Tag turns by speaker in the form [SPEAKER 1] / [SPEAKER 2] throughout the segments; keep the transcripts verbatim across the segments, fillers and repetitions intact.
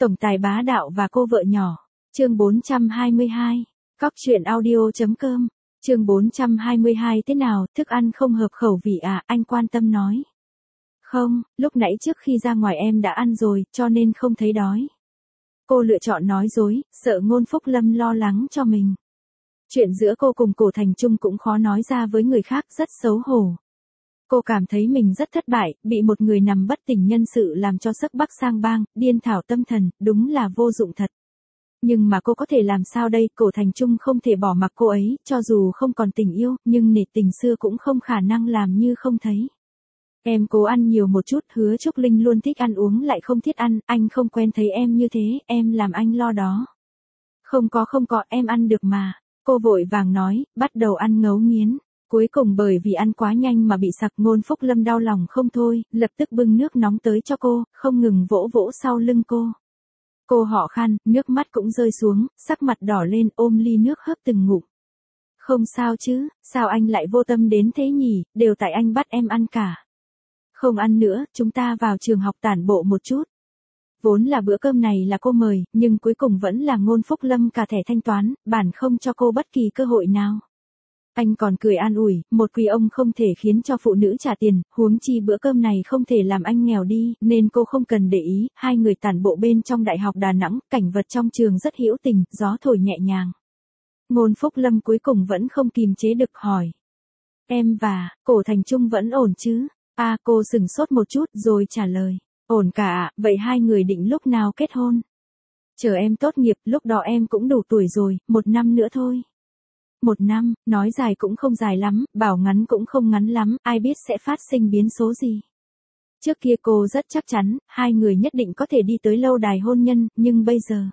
[SPEAKER 1] Tổng tài bá đạo và cô vợ nhỏ. Chương bốn trăm hai mươi hai. Cóc truyện audio.com. Chương bốn trăm hai mươi hai. Thế nào, thức ăn không hợp khẩu vị à? Anh quan tâm nói. Không, lúc nãy trước khi ra ngoài em đã ăn rồi, cho nên không thấy đói. Cô lựa chọn nói dối, sợ Ngôn Phúc Lâm lo lắng cho mình. Chuyện giữa cô cùng Cổ Thành Trung cũng khó nói ra với người khác, rất xấu hổ. Cô cảm thấy mình rất thất bại, bị một người nằm bất tỉnh nhân sự làm cho sức bắc sang bang, điên thảo tâm thần, đúng là vô dụng thật. Nhưng mà cô có thể làm sao đây, Cổ Thành Trung không thể bỏ mặc cô ấy, cho dù không còn tình yêu, nhưng nể tình xưa cũng không khả năng làm như không thấy. Em cố ăn nhiều một chút, Hứa Trúc Linh luôn thích ăn uống lại không thích ăn, anh không quen thấy em như thế, em làm anh lo đó. Không có không có, em ăn được mà. Cô vội vàng nói, bắt đầu ăn ngấu nghiến. Cuối cùng bởi vì ăn quá nhanh mà bị sặc, Ngôn Phúc Lâm đau lòng không thôi, lập tức bưng nước nóng tới cho cô, không ngừng vỗ vỗ sau lưng cô. Cô họ khan, nước mắt cũng rơi xuống, sắc mặt đỏ lên, ôm ly nước hớp từng ngụm. Không sao chứ, sao anh lại vô tâm đến thế nhỉ, đều tại anh bắt em ăn cả. Không ăn nữa, chúng ta vào trường học tản bộ một chút. Vốn là bữa cơm này là cô mời, nhưng cuối cùng vẫn là Ngôn Phúc Lâm cả thẻ thanh toán, bản không cho cô bất kỳ cơ hội nào. Anh còn cười an ủi, một quý ông không thể khiến cho phụ nữ trả tiền, huống chi bữa cơm này không thể làm anh nghèo đi, nên cô không cần để ý. Hai người tản bộ bên trong Đại học Đà Nẵng, cảnh vật trong trường rất hữu tình, gió thổi nhẹ nhàng. Ngôn Phúc Lâm cuối cùng vẫn không kìm chế được hỏi. Em và, Cổ Thành Trung vẫn ổn chứ? À, cô sừng sốt một chút rồi trả lời. Ổn cả ạ, vậy hai người định lúc nào kết hôn? Chờ em tốt nghiệp, lúc đó em cũng đủ tuổi rồi, một năm nữa thôi. Một năm, nói dài cũng không dài lắm, bảo ngắn cũng không ngắn lắm, ai biết sẽ phát sinh biến số gì. Trước kia cô rất chắc chắn, hai người nhất định có thể đi tới lâu đài hôn nhân, nhưng bây giờ,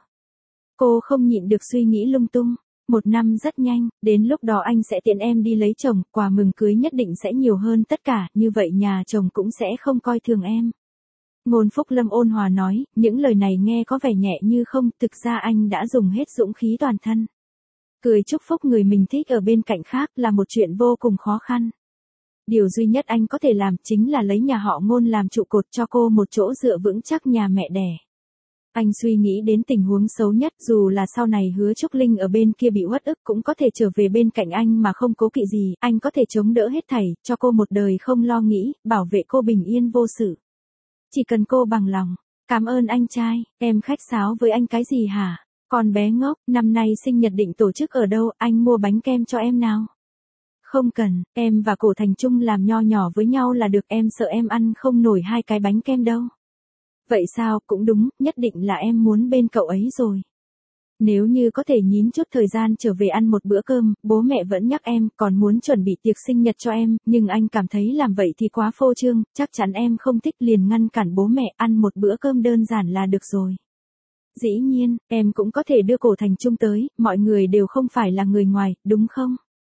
[SPEAKER 1] cô không nhịn được suy nghĩ lung tung. Một năm rất nhanh, đến lúc đó anh sẽ tiện em đi lấy chồng, quà mừng cưới nhất định sẽ nhiều hơn tất cả, như vậy nhà chồng cũng sẽ không coi thường em. Ngôn Phúc Lâm ôn hòa nói, những lời này nghe có vẻ nhẹ như không, thực ra anh đã dùng hết dũng khí toàn thân. Cười chúc phúc người mình thích ở bên cạnh khác là một chuyện vô cùng khó khăn. Điều duy nhất anh có thể làm chính là lấy nhà họ Ngôn làm trụ cột cho cô một chỗ dựa vững chắc nhà mẹ đẻ. Anh suy nghĩ đến tình huống xấu nhất, dù là sau này Hứa Trúc Linh ở bên kia bị uất ức cũng có thể trở về bên cạnh anh mà không cố kỵ gì, anh có thể chống đỡ hết thảy, cho cô một đời không lo nghĩ, bảo vệ cô bình yên vô sự. Chỉ cần cô bằng lòng. Cảm ơn anh trai, em khách sáo với anh cái gì hả? Con bé ngốc, năm nay sinh nhật định tổ chức ở đâu, anh mua bánh kem cho em nào. Không cần, em và Cổ Thành Trung làm nho nhỏ với nhau là được, em sợ em ăn không nổi hai cái bánh kem đâu. Vậy sao, cũng đúng, nhất định là em muốn bên cậu ấy rồi. Nếu như có thể nhín chút thời gian trở về ăn một bữa cơm, bố mẹ vẫn nhắc em, còn muốn chuẩn bị tiệc sinh nhật cho em, nhưng anh cảm thấy làm vậy thì quá phô trương, chắc chắn em không thích, liền ngăn cản bố mẹ, ăn một bữa cơm đơn giản là được rồi. Dĩ nhiên, em cũng có thể đưa Cổ Thành Trung tới, mọi người đều không phải là người ngoài, đúng không?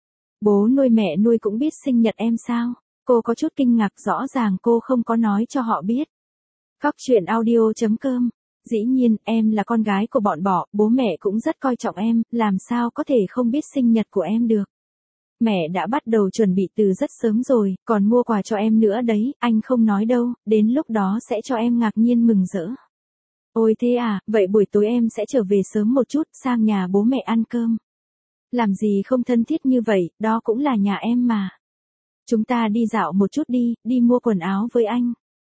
[SPEAKER 1] Bố nuôi mẹ nuôi cũng biết sinh nhật em sao? Cô có chút kinh ngạc, rõ ràng cô không có nói cho họ biết. Cóc truyện audio.com. Dĩ nhiên, em là con gái của bọn họ, bố mẹ cũng rất coi trọng em, làm sao có thể không biết sinh nhật của em được. Mẹ đã bắt đầu chuẩn bị từ rất sớm rồi, còn mua quà cho em nữa đấy, anh không nói đâu, đến lúc đó sẽ cho em ngạc nhiên mừng rỡ. Ôi thế à, vậy buổi tối em sẽ trở về sớm một chút, sang nhà bố mẹ ăn cơm. Làm gì không thân thiết như vậy, đó cũng là nhà em mà. Chúng ta đi dạo một chút đi, đi mua quần áo với anh.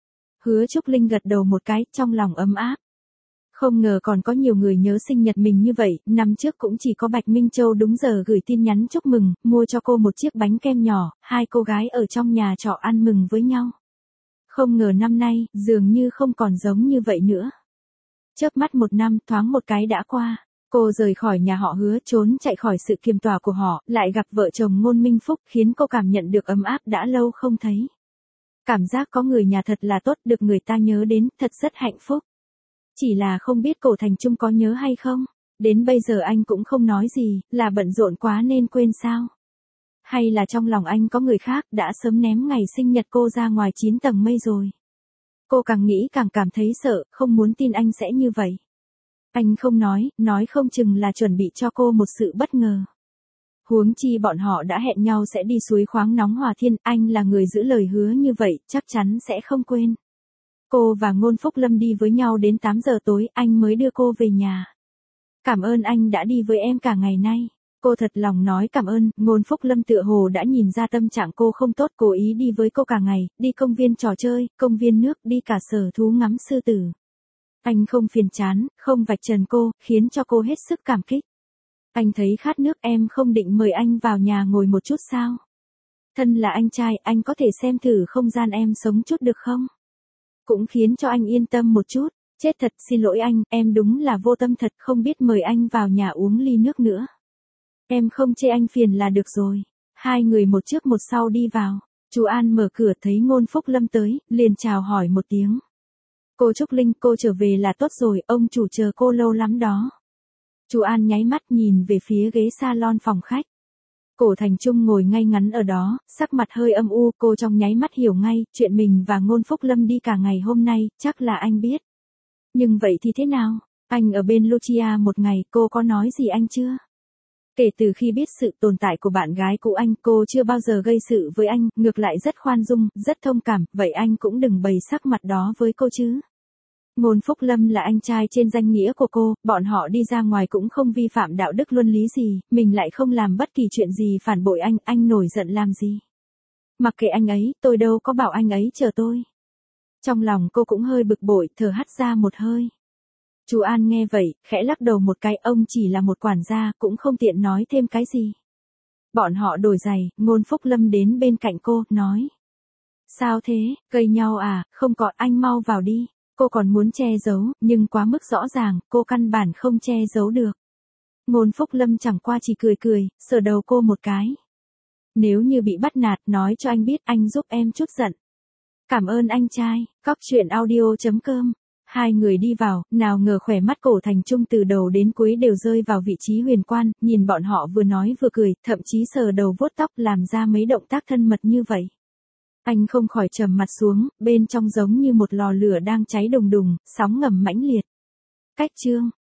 [SPEAKER 1] Hứa Trúc Linh gật đầu một cái, trong lòng ấm áp. Không ngờ còn có nhiều người nhớ sinh nhật mình như vậy, năm trước cũng chỉ có Bạch Minh Châu đúng giờ gửi tin nhắn chúc mừng, mua cho cô một chiếc bánh kem nhỏ, hai cô gái ở trong nhà trọ ăn mừng với nhau. Không ngờ năm nay, dường như không còn giống như vậy nữa. Chớp mắt một năm, thoáng một cái đã qua. Cô rời khỏi nhà họ Hứa, trốn chạy khỏi sự kiềm tỏa của họ, lại gặp vợ chồng Ngôn Minh Phúc, khiến cô cảm nhận được ấm áp đã lâu không thấy. Cảm giác có người nhà thật là tốt, được người ta nhớ đến, thật rất hạnh phúc. Chỉ là không biết Cổ Thành Trung có nhớ hay không? Đến bây giờ anh cũng không nói gì, là bận rộn quá nên quên sao? Hay là trong lòng anh có người khác, đã sớm ném ngày sinh nhật cô ra ngoài chín tầng mây rồi? Cô càng nghĩ càng cảm thấy sợ, không muốn tin anh sẽ như vậy. Anh không nói, nói không chừng là chuẩn bị cho cô một sự bất ngờ. Huống chi bọn họ đã hẹn nhau sẽ đi suối khoáng nóng Hòa Thiên, anh là người giữ lời hứa như vậy, chắc chắn sẽ không quên. Cô và Ngôn Phúc Lâm đi với nhau đến tám giờ tối, anh mới đưa cô về nhà. Cảm ơn anh đã đi với em cả ngày nay. Cô thật lòng nói cảm ơn, Ngôn Phúc Lâm tựa hồ đã nhìn ra tâm trạng cô không tốt, cố ý đi với cô cả ngày, đi công viên trò chơi, công viên nước, đi cả sở thú ngắm sư tử. Anh không phiền chán, không vạch trần cô, khiến cho cô hết sức cảm kích. Anh thấy khát nước, em không định mời anh vào nhà ngồi một chút sao? Thân là anh trai, anh có thể xem thử không gian em sống chút được không? Cũng khiến cho anh yên tâm một chút. Chết thật, xin lỗi anh, em đúng là vô tâm thật, không biết mời anh vào nhà uống ly nước nữa. Em không chê anh phiền là được rồi. Hai người một trước một sau đi vào. Chú An mở cửa thấy Ngôn Phúc Lâm tới, liền chào hỏi một tiếng. Cô Trúc Linh, cô trở về là tốt rồi, ông chủ chờ cô lâu lắm đó. Chú An nháy mắt nhìn về phía ghế salon phòng khách. Cổ Thành Trung ngồi ngay ngắn ở đó, sắc mặt hơi âm u, cô trong nháy mắt hiểu ngay, chuyện mình và Ngôn Phúc Lâm đi cả ngày hôm nay, chắc là anh biết. Nhưng vậy thì thế nào? Anh ở bên Lucia một ngày, cô có nói gì anh chưa? Kể từ khi biết sự tồn tại của bạn gái cũ anh, cô chưa bao giờ gây sự với anh, ngược lại rất khoan dung, rất thông cảm, vậy anh cũng đừng bày sắc mặt đó với cô chứ. Ngôn Phúc Lâm là anh trai trên danh nghĩa của cô, bọn họ đi ra ngoài cũng không vi phạm đạo đức luân lý gì, mình lại không làm bất kỳ chuyện gì phản bội anh, anh nổi giận làm gì. Mặc kệ anh ấy, tôi đâu có bảo anh ấy chờ tôi. Trong lòng cô cũng hơi bực bội, thở hắt ra một hơi. Chú An nghe vậy, khẽ lắc đầu một cái, ông chỉ là một quản gia, cũng không tiện nói thêm cái gì. Bọn họ đổi giày, Ngôn Phúc Lâm đến bên cạnh cô, nói. Sao thế, gây nhau à, không có, anh mau vào đi. Cô còn muốn che giấu, nhưng quá mức rõ ràng, cô căn bản không che giấu được. Ngôn Phúc Lâm chẳng qua chỉ cười cười, sờ đầu cô một cái. Nếu như bị bắt nạt, nói cho anh biết, anh giúp em chút giận. Cảm ơn anh trai, cóc truyện audio chấm com. Hai người đi vào, nào ngờ khỏe mắt Cổ Thành Trung từ đầu đến cuối đều rơi vào vị trí huyền quan, nhìn bọn họ vừa nói vừa cười, thậm chí sờ đầu vuốt tóc làm ra mấy động tác thân mật như vậy. Anh không khỏi trầm mặt xuống, bên trong giống như một lò lửa đang cháy đùng đùng, sóng ngầm mãnh liệt. Cách chương